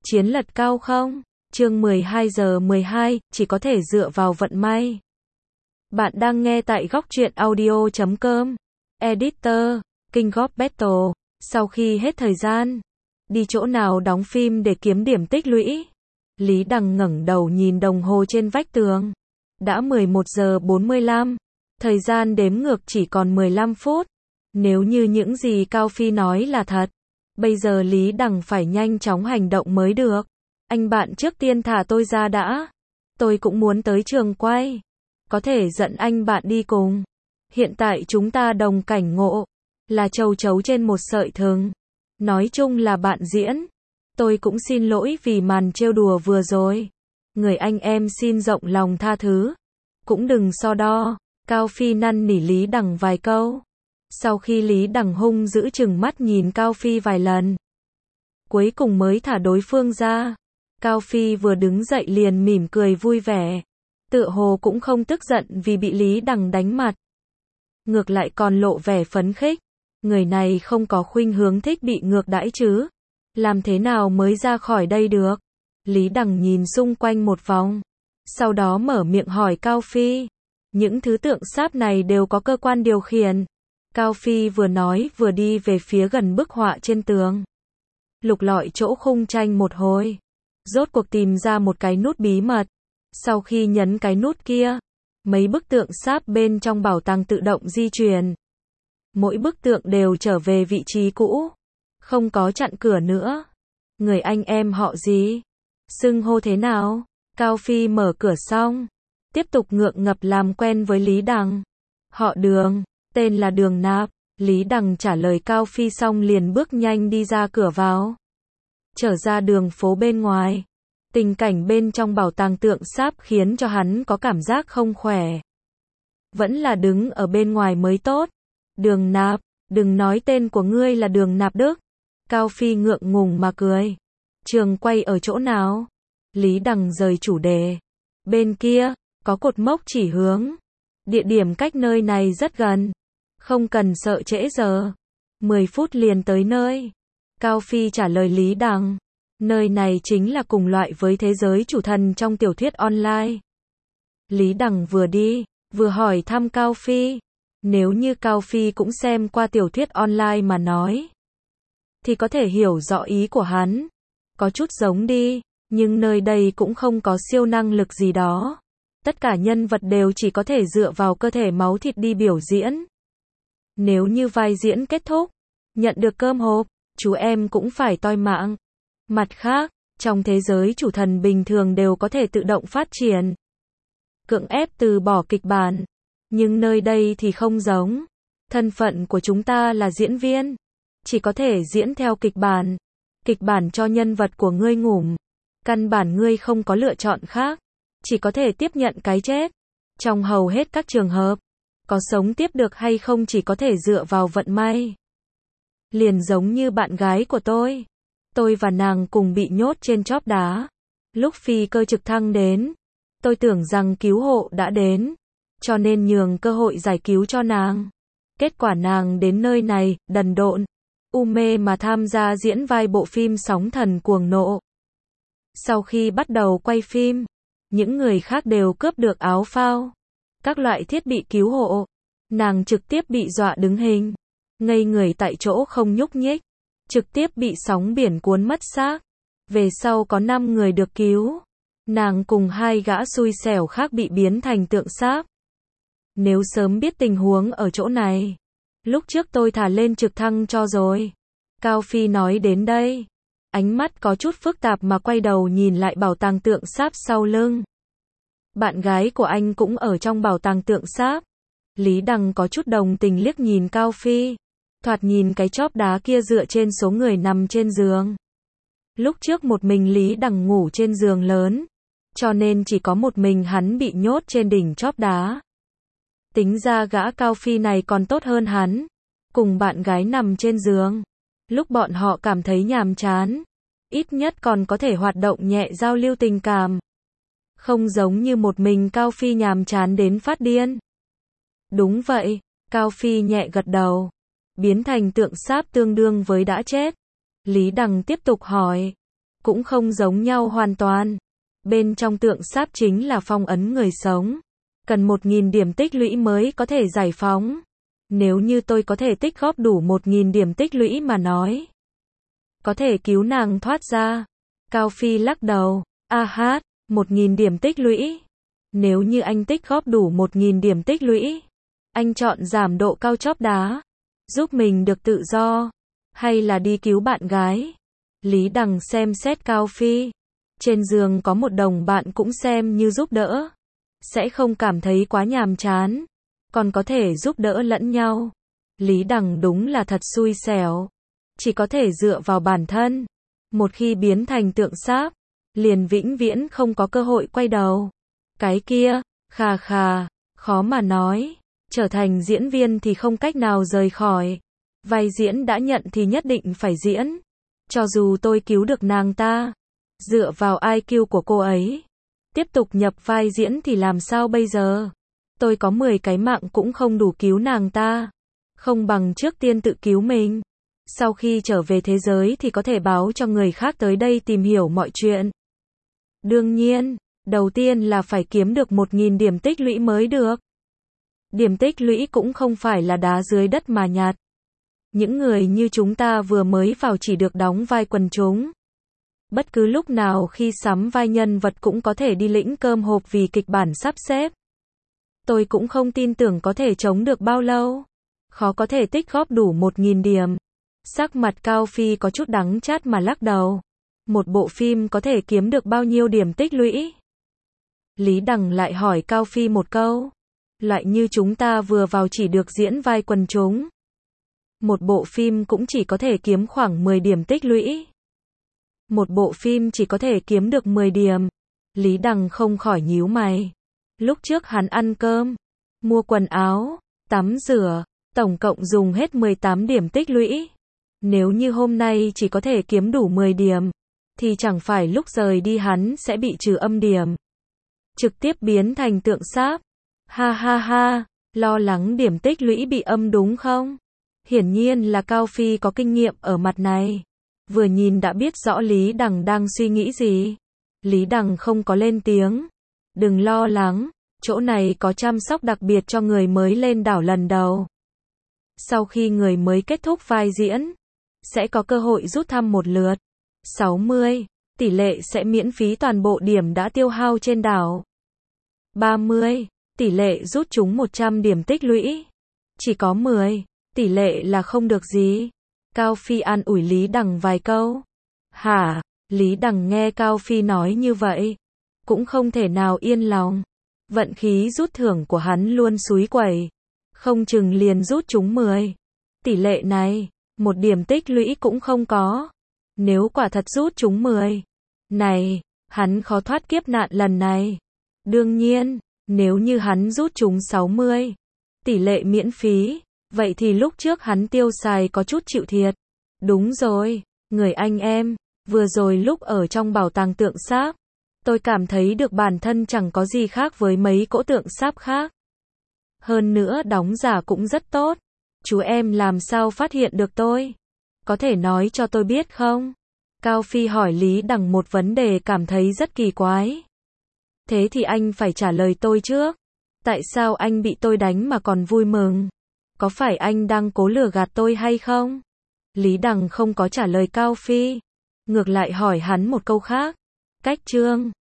Chiến lật cao không? Chương 12 giờ 12, chỉ có thể dựa vào vận may. Bạn đang nghe tại góc truyện audio.com. Editor, King of Battle. Sau khi hết thời gian, đi chỗ nào đóng phim để kiếm điểm tích lũy? Lý Đằng ngẩng đầu nhìn đồng hồ trên vách tường. Đã 11 giờ 45. Thời gian đếm ngược chỉ còn 15 phút. Nếu như những gì Cao Phi nói là thật, bây giờ Lý Đằng phải nhanh chóng hành động mới được. Anh bạn trước tiên thả tôi ra đã. Tôi cũng muốn tới trường quay. Có thể dẫn anh bạn đi cùng. Hiện tại chúng ta đồng cảnh ngộ. Là châu chấu trên một sợi thừng. Nói chung là bạn diễn. Tôi cũng xin lỗi vì màn trêu đùa vừa rồi. Người anh em xin rộng lòng tha thứ. Cũng đừng so đo. Cao Phi năn nỉ Lý Đằng vài câu. Sau khi Lý Đằng hung dữ chừng mắt nhìn Cao Phi vài lần, cuối cùng mới thả đối phương ra. Cao Phi vừa đứng dậy liền mỉm cười vui vẻ. Tựa hồ cũng không tức giận vì bị Lý Đằng đánh mặt. Ngược lại còn lộ vẻ phấn khích. Người này không có khuynh hướng thích bị ngược đãi chứ. Làm thế nào mới ra khỏi đây được? Lý Đằng nhìn xung quanh một vòng. Sau đó mở miệng hỏi Cao Phi. Những thứ tượng sáp này đều có cơ quan điều khiển. Cao Phi vừa nói vừa đi về phía gần bức họa trên tường. Lục lọi chỗ khung tranh một hồi. Rốt cuộc tìm ra một cái nút bí mật. Sau khi nhấn cái nút kia, mấy bức tượng sáp bên trong bảo tàng tự động di chuyển. Mỗi bức tượng đều trở về vị trí cũ. Không có chặn cửa nữa. Người anh em họ gì? Xưng hô thế nào? Cao Phi mở cửa xong, tiếp tục ngượng ngập làm quen với Lý Đằng. Họ Đường, tên là Đường Nạp. Lý Đằng trả lời Cao Phi xong liền bước nhanh đi ra cửa vào. Trở ra đường phố bên ngoài. Tình cảnh bên trong bảo tàng tượng sáp khiến cho hắn có cảm giác không khỏe. Vẫn là đứng ở bên ngoài mới tốt. Đường Nạp, đừng nói tên của ngươi là Đường Nạp Đức. Cao Phi ngượng ngùng mà cười. Trường quay ở chỗ nào? Lý Đằng rời chủ đề. Bên kia, có cột mốc chỉ hướng. Địa điểm cách nơi này rất gần. Không cần sợ trễ giờ. 10 phút liền tới nơi. Cao Phi trả lời Lý Đằng. Nơi này chính là cùng loại với thế giới chủ thần trong tiểu thuyết online. Lý Đằng vừa đi, vừa hỏi thăm Cao Phi. Nếu như Cao Phi cũng xem qua tiểu thuyết online mà nói, thì có thể hiểu rõ ý của hắn. Có chút giống đi, nhưng nơi đây cũng không có siêu năng lực gì đó. Tất cả nhân vật đều chỉ có thể dựa vào cơ thể máu thịt đi biểu diễn. Nếu như vai diễn kết thúc, nhận được cơm hộp, chú em cũng phải toi mạng. Mặt khác, trong thế giới chủ thần bình thường đều có thể tự động phát triển. Cưỡng ép từ bỏ kịch bản. Nhưng nơi đây thì không giống. Thân phận của chúng ta là diễn viên. Chỉ có thể diễn theo kịch bản. Kịch bản cho nhân vật của ngươi ngủm. Căn bản ngươi không có lựa chọn khác. Chỉ có thể tiếp nhận cái chết. Trong hầu hết các trường hợp, có sống tiếp được hay không chỉ có thể dựa vào vận may. Liền giống như bạn gái của tôi. Tôi và nàng cùng bị nhốt trên chóp đá. Lúc phi cơ trực thăng đến, tôi tưởng rằng cứu hộ đã đến, cho nên nhường cơ hội giải cứu cho nàng. Kết quả nàng đến nơi này, đần độn, u mê mà tham gia diễn vai bộ phim Sóng thần cuồng nộ. Sau khi bắt đầu quay phim, những người khác đều cướp được áo phao, các loại thiết bị cứu hộ. Nàng trực tiếp bị dọa đứng hình, ngây người tại chỗ không nhúc nhích, trực tiếp bị sóng biển cuốn mất xác. Về sau có 5 người được cứu. Nàng cùng 2 gã xui xẻo khác bị biến thành tượng sáp. Nếu sớm biết tình huống ở chỗ này, lúc trước tôi thả lên trực thăng cho rồi. Cao Phi nói đến đây, ánh mắt có chút phức tạp mà quay đầu nhìn lại bảo tàng tượng sáp sau lưng. Bạn gái của anh cũng ở trong bảo tàng tượng sáp. Lý Đằng có chút đồng tình liếc nhìn Cao Phi. Thoạt nhìn cái chóp đá kia dựa trên số người nằm trên giường. Lúc trước một mình Lý Đằng ngủ trên giường lớn, cho nên chỉ có một mình hắn bị nhốt trên đỉnh chóp đá. Tính ra gã Cao Phi này còn tốt hơn hắn. Cùng bạn gái nằm trên giường. Lúc bọn họ cảm thấy nhàm chán, ít nhất còn có thể hoạt động nhẹ giao lưu tình cảm. Không giống như một mình Cao Phi nhàm chán đến phát điên. Đúng vậy, Cao Phi nhẹ gật đầu. Biến thành tượng sáp tương đương với đã chết. Lý Đằng tiếp tục hỏi. cũng không giống nhau hoàn toàn. Bên trong tượng sáp chính là phong ấn người sống. Cần 1.000 điểm tích lũy mới có thể giải phóng. Nếu như tôi có thể tích góp đủ 1.000 điểm tích lũy mà nói, có thể cứu nàng thoát ra. Cao Phi lắc đầu. A hát, 1.000 điểm tích lũy. Nếu như anh tích góp đủ 1.000 điểm tích lũy, anh chọn giảm độ cao chóp đá, giúp mình được tự do, hay là đi cứu bạn gái? Lý Đằng xem xét Cao Phi. Trên giường có một đồng bạn cũng xem như giúp đỡ. Sẽ không cảm thấy quá nhàm chán. Còn có thể giúp đỡ lẫn nhau. Lý Đằng đúng là thật xui xẻo. Chỉ có thể dựa vào bản thân. Một khi biến thành tượng sáp, liền vĩnh viễn không có cơ hội quay đầu. Cái kia, khà khà, khó mà nói. Trở thành diễn viên thì không cách nào rời khỏi. Vai diễn đã nhận thì nhất định phải diễn. Cho dù tôi cứu được nàng ta, dựa vào IQ của cô ấy, tiếp tục nhập vai diễn thì làm sao bây giờ? Tôi có 10 cái mạng cũng không đủ cứu nàng ta. Không bằng trước tiên tự cứu mình. Sau khi trở về thế giới thì có thể báo cho người khác tới đây tìm hiểu mọi chuyện. Đương nhiên, đầu tiên là phải kiếm được 1.000 điểm tích lũy mới được. Điểm tích lũy cũng không phải là đá dưới đất mà nhặt. Những người như chúng ta vừa mới vào chỉ được đóng vai quần chúng. Bất cứ lúc nào khi sắm vai nhân vật cũng có thể đi lĩnh cơm hộp vì kịch bản sắp xếp. Tôi cũng không tin tưởng có thể chống được bao lâu. Khó có thể tích góp đủ 1.000 điểm. Sắc mặt Cao Phi có chút đắng chát mà lắc đầu. Một bộ phim có thể kiếm được bao nhiêu điểm tích lũy? Lý Đằng lại hỏi Cao Phi một câu. Loại như chúng ta vừa vào chỉ được diễn vai quần chúng. Một bộ phim cũng chỉ có thể kiếm khoảng 10 điểm tích lũy. Một bộ phim chỉ có thể kiếm được 10 điểm. Lý Đằng không khỏi nhíu mày. Lúc trước hắn ăn cơm, mua quần áo, tắm rửa, tổng cộng dùng hết 18 điểm tích lũy. Nếu như hôm nay chỉ có thể kiếm đủ 10 điểm, thì chẳng phải lúc rời đi hắn sẽ bị trừ âm điểm. Trực tiếp biến thành tượng sáp. Ha ha ha, lo lắng điểm tích lũy bị âm đúng không? Hiển nhiên là Cao Phi có kinh nghiệm ở mặt này. Vừa nhìn đã biết rõ Lý Đằng đang suy nghĩ gì. Lý Đằng không có lên tiếng. Đừng lo lắng, chỗ này có chăm sóc đặc biệt cho người mới lên đảo lần đầu. Sau khi người mới kết thúc vai diễn, sẽ có cơ hội rút thăm một lượt. 60, tỷ lệ sẽ miễn phí toàn bộ điểm đã tiêu hao trên đảo. 30, tỷ lệ rút trúng 100 điểm tích lũy. Chỉ có 10, tỷ lệ là không được gì. Cao Phi an ủi Lý Đằng vài câu. Hả? Lý Đằng nghe Cao Phi nói như vậy, cũng không thể nào yên lòng. Vận khí rút thưởng của hắn luôn xúi quẩy. Không chừng liền rút trúng 10. Tỷ lệ này, một điểm tích lũy cũng không có. Nếu quả thật rút trúng 10. Này, hắn khó thoát kiếp nạn lần này. Đương nhiên, nếu như hắn rút trúng 60. Tỷ lệ miễn phí. Vậy thì lúc trước hắn tiêu xài có chút chịu thiệt. Đúng rồi, người anh em, vừa rồi lúc ở trong bảo tàng tượng sáp, tôi cảm thấy được bản thân chẳng có gì khác với mấy cỗ tượng sáp khác. Hơn nữa đóng giả cũng rất tốt. Chú em làm sao phát hiện được tôi? Có thể nói cho tôi biết không? Cao Phi hỏi Lý Đằng một vấn đề cảm thấy rất kỳ quái. Thế thì anh phải trả lời tôi trước. Tại sao anh bị tôi đánh mà còn vui mừng? Có phải anh đang cố lừa gạt tôi hay không? Lý Đằng không có trả lời Cao Phi. Ngược lại hỏi hắn một câu khác. Cách chương